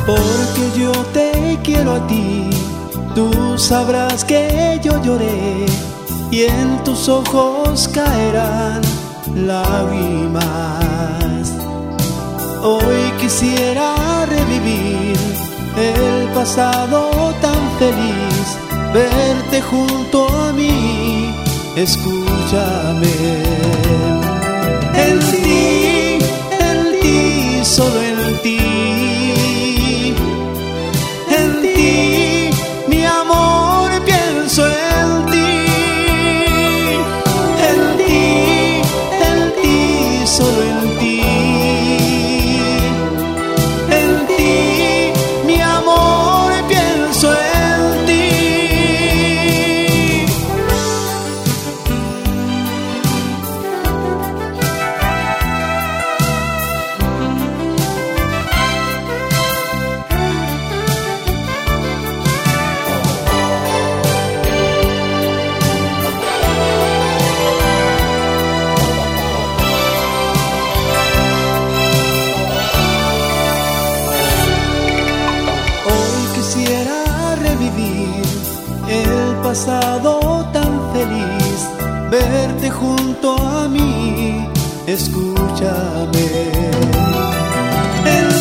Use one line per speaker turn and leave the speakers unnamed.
porque yo te quiero a ti. Tú sabrás que yo lloré y en tus ojos caerán lágrimas. Hoy quisiera revivir el pasado tan feliz, verte junto a mí, escúchame. En ti, solo en ti, mi amor, pienso en ti. En ti, solo en ti. En ti, mi amor, pienso en ti. Quisiera revivir el pasado tan feliz, verte junto a mí, escúchame.